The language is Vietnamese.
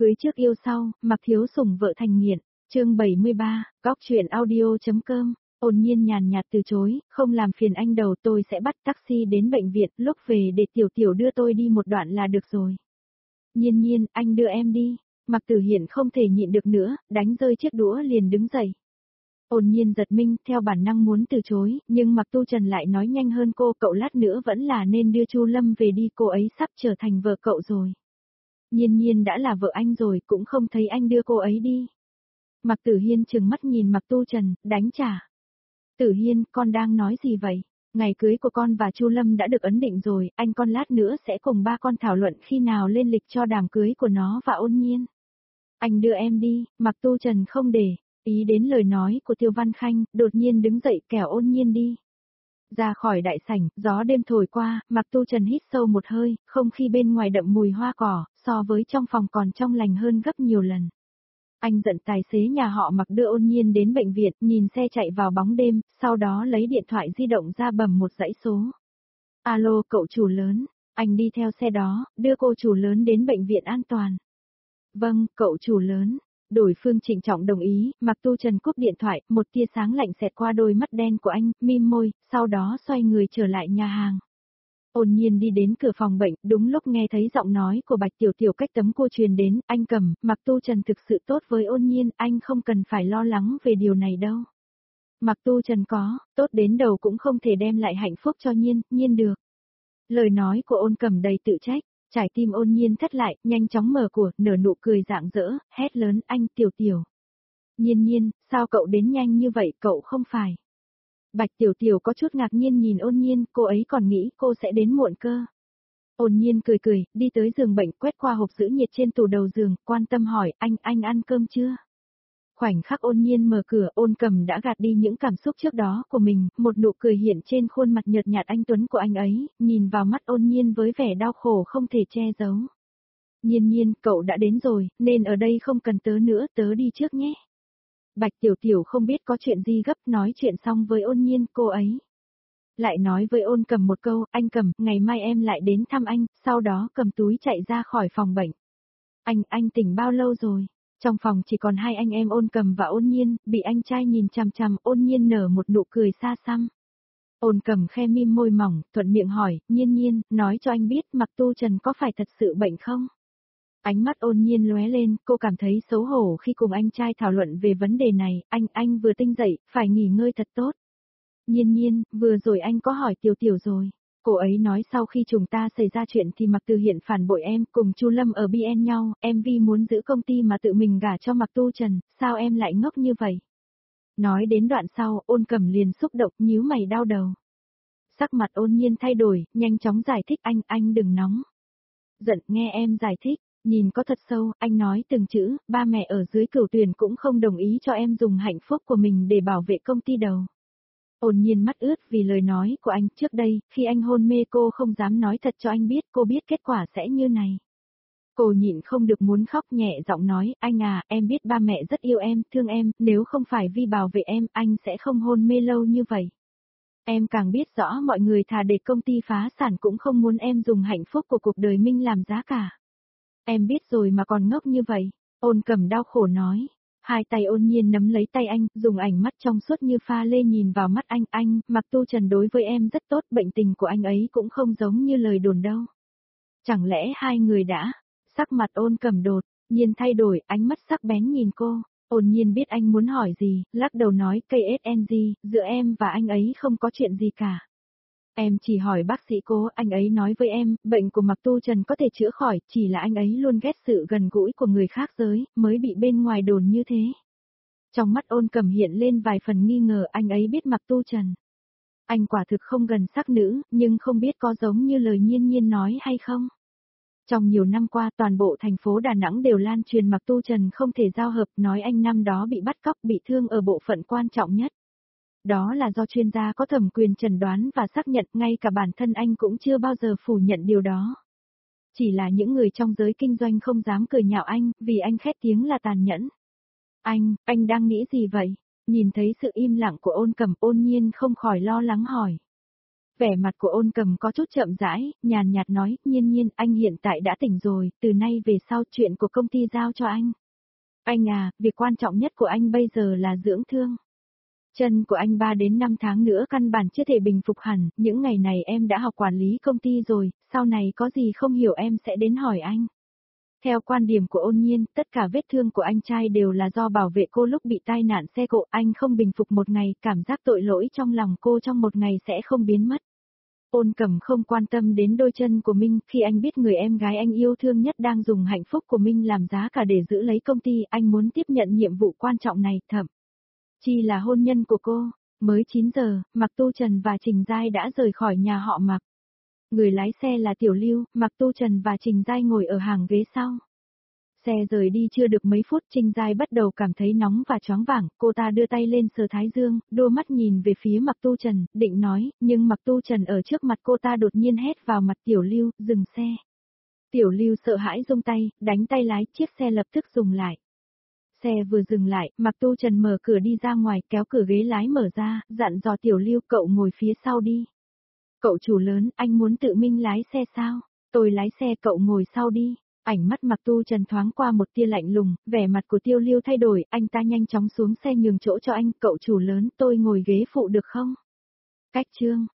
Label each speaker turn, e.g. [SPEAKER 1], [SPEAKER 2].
[SPEAKER 1] Cưới trước yêu sau, Mạc Thiếu Sủng vợ thành nghiện. Chương 73, góc truyện audio.com. Ôn Nhiên nhàn nhạt từ chối, không làm phiền anh đâu, tôi sẽ bắt taxi đến bệnh viện, lúc về để Tiểu Tiểu đưa tôi đi một đoạn là được rồi. Nhiên Nhiên, anh đưa em đi. Mạc Tử Hiển không thể nhịn được nữa, đánh rơi chiếc đũa liền đứng dậy. Ôn Nhiên giật mình, theo bản năng muốn từ chối, nhưng Mạc Tu Trần lại nói nhanh hơn cô, cậu lát nữa vẫn là nên đưa Chu Lâm về đi, cô ấy sắp trở thành vợ cậu rồi. Nhiên Nhiên đã là vợ anh rồi, cũng không thấy anh đưa cô ấy đi. Mạc Tử Hiên trừng mắt nhìn Mạc Tu Trần, đánh trả. Tử Hiên, con đang nói gì vậy? Ngày cưới của con và Chu Lâm đã được ấn định rồi, anh con lát nữa sẽ cùng ba con thảo luận khi nào lên lịch cho đám cưới của nó và Ôn Nhiên. Anh đưa em đi, Mạc Tu Trần không để ý đến lời nói của Tiêu Văn Khanh, đột nhiên đứng dậy kéo Ôn Nhiên đi. Ra khỏi đại sảnh, gió đêm thổi qua, Mạc Tu Trần hít sâu một hơi, không khí bên ngoài đậm mùi hoa cỏ, so với trong phòng còn trong lành hơn gấp nhiều lần. Anh giận tài xế nhà họ Mạc đưa Ôn Nhiên đến bệnh viện, nhìn xe chạy vào bóng đêm, sau đó lấy điện thoại di động ra bấm một dãy số. Alo, cậu chủ lớn, anh đi theo xe đó, đưa cô chủ lớn đến bệnh viện an toàn. Vâng, cậu chủ lớn. Đối phương trịnh trọng đồng ý, Mạc Tu Trần cúp điện thoại, một tia sáng lạnh xẹt qua đôi mắt đen của anh, mím môi, sau đó xoay người trở lại nhà hàng. Ôn Nhiên đi đến cửa phòng bệnh, đúng lúc nghe thấy giọng nói của Bạch Tiểu Tiểu cách tấm cô truyền đến, anh Cầm, Mạc Tu Trần thực sự tốt với Ôn Nhiên, anh không cần phải lo lắng về điều này đâu. Mạc Tu Trần có, tốt đến đầu cũng không thể đem lại hạnh phúc cho Nhiên được. Lời nói của Ôn Cầm đầy tự trách. Trái tim Ôn Nhiên thắt lại, nhanh chóng mở của, nở nụ cười rạng rỡ, hét lớn, anh Tiểu Tiểu. Nhiên, sao cậu đến nhanh như vậy, cậu không phải. Bạch Tiểu Tiểu có chút ngạc nhiên nhìn Ôn Nhiên, cô ấy còn nghĩ cô sẽ đến muộn cơ. Ôn Nhiên cười, đi tới giường bệnh, quét qua hộp giữ nhiệt trên tủ đầu giường, quan tâm hỏi, anh ăn cơm chưa? Khoảnh khắc Ôn Nhiên mở cửa, Ôn Cầm đã gạt đi những cảm xúc trước đó của mình, một nụ cười hiện trên khuôn mặt nhợt nhạt anh tuấn của anh ấy, nhìn vào mắt Ôn Nhiên với vẻ đau khổ không thể che giấu. Nhiên, cậu đã đến rồi, nên ở đây không cần tớ nữa, tớ đi trước nhé. Bạch Tiểu Tiểu không biết có chuyện gì gấp, nói chuyện xong với Ôn Nhiên, cô ấy lại nói với Ôn Cầm một câu, anh Cầm, ngày mai em lại đến thăm anh, sau đó cầm túi chạy ra khỏi phòng bệnh. Anh tỉnh bao lâu rồi? Trong phòng chỉ còn hai anh em Ôn Cầm và Ôn Nhiên, bị anh trai nhìn chằm chằm, Ôn Nhiên nở một nụ cười xa xăm. Ôn Cầm khe mím môi mỏng, thuận miệng hỏi, Nhiên, nói cho anh biết Mạc Tu Trần có phải thật sự bệnh không? Ánh mắt Ôn Nhiên lóe lên, cô cảm thấy xấu hổ khi cùng anh trai thảo luận về vấn đề này, anh vừa tinh dậy, phải nghỉ ngơi thật tốt. Nhiên, vừa rồi anh có hỏi Tiểu Tiểu rồi. Cô ấy nói sau khi chúng ta xảy ra chuyện thì Mạc Từ Hiển phản bội em, cùng Chu Lâm ở BN nhau, em vì muốn giữ công ty mà tự mình gả cho Mạc Tu Trần, sao em lại ngốc như vậy? Nói đến đoạn sau, Ôn Cầm liền xúc động, nhíu mày đau đầu. Sắc mặt Ôn Nhiên thay đổi, nhanh chóng giải thích, anh đừng nóng. Giận, nghe em giải thích, nhìn có thật sâu, anh nói từng chữ, ba mẹ ở dưới Cửu Tuyền cũng không đồng ý cho em dùng hạnh phúc của mình để bảo vệ công ty đâu. Ôn Nhiên mắt ướt vì lời nói của anh, trước đây, khi anh hôn mê cô không dám nói thật cho anh biết, cô biết kết quả sẽ như này. Cô nhịn không được muốn khóc, nhẹ giọng nói, anh à, em biết ba mẹ rất yêu em, thương em, nếu không phải vì bảo vệ em, anh sẽ không hôn mê lâu như vậy. Em càng biết rõ mọi người thà để công ty phá sản cũng không muốn em dùng hạnh phúc của cuộc đời mình làm giá cả. Em biết rồi mà còn ngốc như vậy. Ôn Cầm đau khổ nói. Hai tay Ôn Nhiên nắm lấy tay anh, dùng ánh mắt trong suốt như pha lê nhìn vào mắt anh, Mạc Tu Trần đối với em rất tốt, bệnh tình của anh ấy cũng không giống như lời đồn đâu. Chẳng lẽ hai người đã? Sắc mặt Ôn Cầm đột nhiên thay đổi, ánh mắt sắc bén nhìn cô. Ôn Nhiên biết anh muốn hỏi gì, lắc đầu nói, KSNG, giữa em và anh ấy không có chuyện gì cả. Em chỉ hỏi bác sĩ cô, anh ấy nói với em, bệnh của Mạc Tu Trần có thể chữa khỏi, chỉ là anh ấy luôn ghét sự gần gũi của người khác giới, mới bị bên ngoài đồn như thế. Trong mắt Ôn Cầm hiện lên vài phần nghi ngờ, anh ấy biết Mạc Tu Trần. Anh quả thực không gần sắc nữ, nhưng không biết có giống như lời Nhiên nói hay không. Trong nhiều năm qua toàn bộ thành phố Đà Nẵng đều lan truyền Mạc Tu Trần không thể giao hợp, nói anh năm đó bị bắt cóc, bị thương ở bộ phận quan trọng nhất. Đó là do chuyên gia có thẩm quyền chẩn đoán và xác nhận, ngay cả bản thân anh cũng chưa bao giờ phủ nhận điều đó. Chỉ là những người trong giới kinh doanh không dám cười nhạo anh, vì anh khét tiếng là tàn nhẫn. Anh đang nghĩ gì vậy? Nhìn thấy sự im lặng của Ôn Cầm, Ôn Nhiên không khỏi lo lắng hỏi. Vẻ mặt của Ôn Cầm có chút chậm rãi, nhàn nhạt nói, Nhiên Nhiên, anh hiện tại đã tỉnh rồi, từ nay về sau chuyện của công ty giao cho anh. Anh à, việc quan trọng nhất của anh bây giờ là dưỡng thương. Chân của anh 3 đến 5 tháng nữa căn bản chưa thể bình phục hẳn, những ngày này em đã học quản lý công ty rồi, sau này có gì không hiểu em sẽ đến hỏi anh. Theo quan điểm của Ôn Nhiên, tất cả vết thương của anh trai đều là do bảo vệ cô lúc bị tai nạn xe cộ, anh không bình phục một ngày, cảm giác tội lỗi trong lòng cô trong một ngày sẽ không biến mất. Ôn Cẩm không quan tâm đến đôi chân của Minh, khi anh biết người em gái anh yêu thương nhất đang dùng hạnh phúc của Minh làm giá cả để giữ lấy công ty, anh muốn tiếp nhận nhiệm vụ quan trọng này, thậm chí là hôn nhân của cô. Mới 9 giờ, Mạc Tu Trần và Trình Giai đã rời khỏi nhà họ Mạc. Người lái xe là Tiểu Lưu, Mạc Tu Trần và Trình Giai ngồi ở hàng ghế sau. Xe rời đi chưa được mấy phút, Trình Giai bắt đầu cảm thấy nóng và choáng váng, cô ta đưa tay lên sờ thái dương, đôi mắt nhìn về phía Mạc Tu Trần, định nói, nhưng Mạc Tu Trần ở trước mặt cô ta đột nhiên hét vào mặt Tiểu Lưu, dừng xe. Tiểu Lưu sợ hãi giương tay, đánh tay lái, chiếc xe lập tức dừng lại. Xe vừa dừng lại, Mạc Tu Trần mở cửa đi ra ngoài, kéo cửa ghế lái mở ra, dặn dò Tiểu Lưu, cậu ngồi phía sau đi. Cậu chủ lớn, anh muốn tự mình lái xe sao? Tôi lái xe, cậu ngồi sau đi. Ánh mắt Mạc Tu Trần thoáng qua một tia lạnh lùng, vẻ mặt của Tiêu Lưu thay đổi, anh ta nhanh chóng xuống xe nhường chỗ cho anh, cậu chủ lớn, tôi ngồi ghế phụ được không? Cách chương